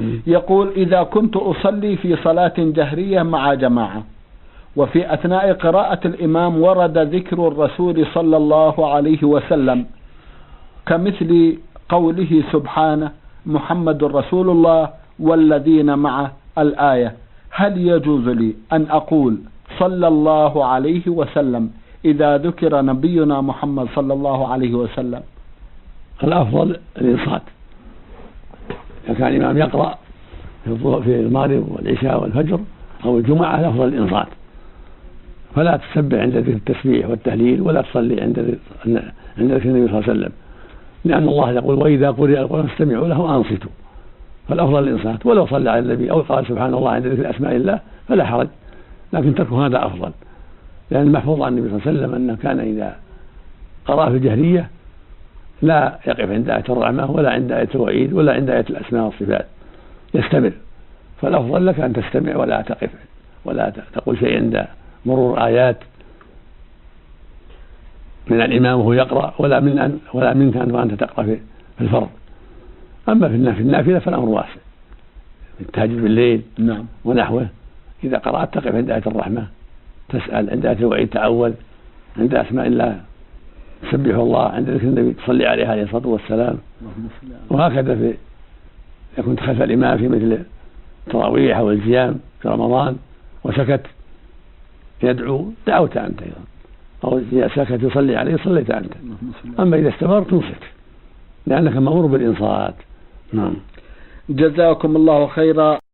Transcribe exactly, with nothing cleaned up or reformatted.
يقول: إذا كنت أصلي في صلاة جهرية مع جماعة، وفي أثناء قراءة الإمام ورد ذكر الرسول صلى الله عليه وسلم، كمثل قوله سبحانه: محمد رسول الله والذين معه الآية، هل يجوز لي أن أقول صلى الله عليه وسلم إذا ذكر نبينا محمد صلى الله عليه وسلم؟ الأفضل الإنصات. إذا كان الإمام يقرأ في المغرب والعشاء والفجر أو الجمعة الأفضل الإنصات، فلا تسبح عند ذكر التسبيح والتهليل، ولا تصلي عند عند ذكر النبي صلى الله عليه وسلم، لأن الله يقول: وإذا قرئ القرآن فاستمعوا له وأنصتوا. فالأفضل الإنصات، ولو صلى على النبي أو قال سبحان الله عند ذكر أسماء الله فلا حرج، لكن ترك هذا أفضل، لأن المحفوظ عن النبي صلى الله عليه وسلم أنه كان إذا قرأ في الجهرية لا يقف عند آية الرحمة ولا عند آية الوعيد ولا عند آية الأسماء والصفات، يستمر. فالأفضل لك أن تستمع ولا تقف ولا تقول شيء عند مرور آيات من الإمام وهو يقرأ، ولا من أن ولا منك أن وأنت تقرأ في الفرض. أما في النافلة فالأمر واسع، في التهجد بالليل نعم ونحوه، إذا قرأت تقف عند آية الرحمة، تسأل عند آية الوعيد، تأول عند أسماء الله، تسبح الله عند ذكر النبي، تصلي عليه عليه الصلاة والسلام. وهكذا في يكون خلف الإمام في مثل التراويح أو القيام في رمضان وسكت يدعو، دعوت أنت أيضا، أو إذا سكت يصلي عليه صليت أنت. أما إذا استمر تنصت، لأنك مأمور بالإنصات. نعم. جزاكم الله خيرا.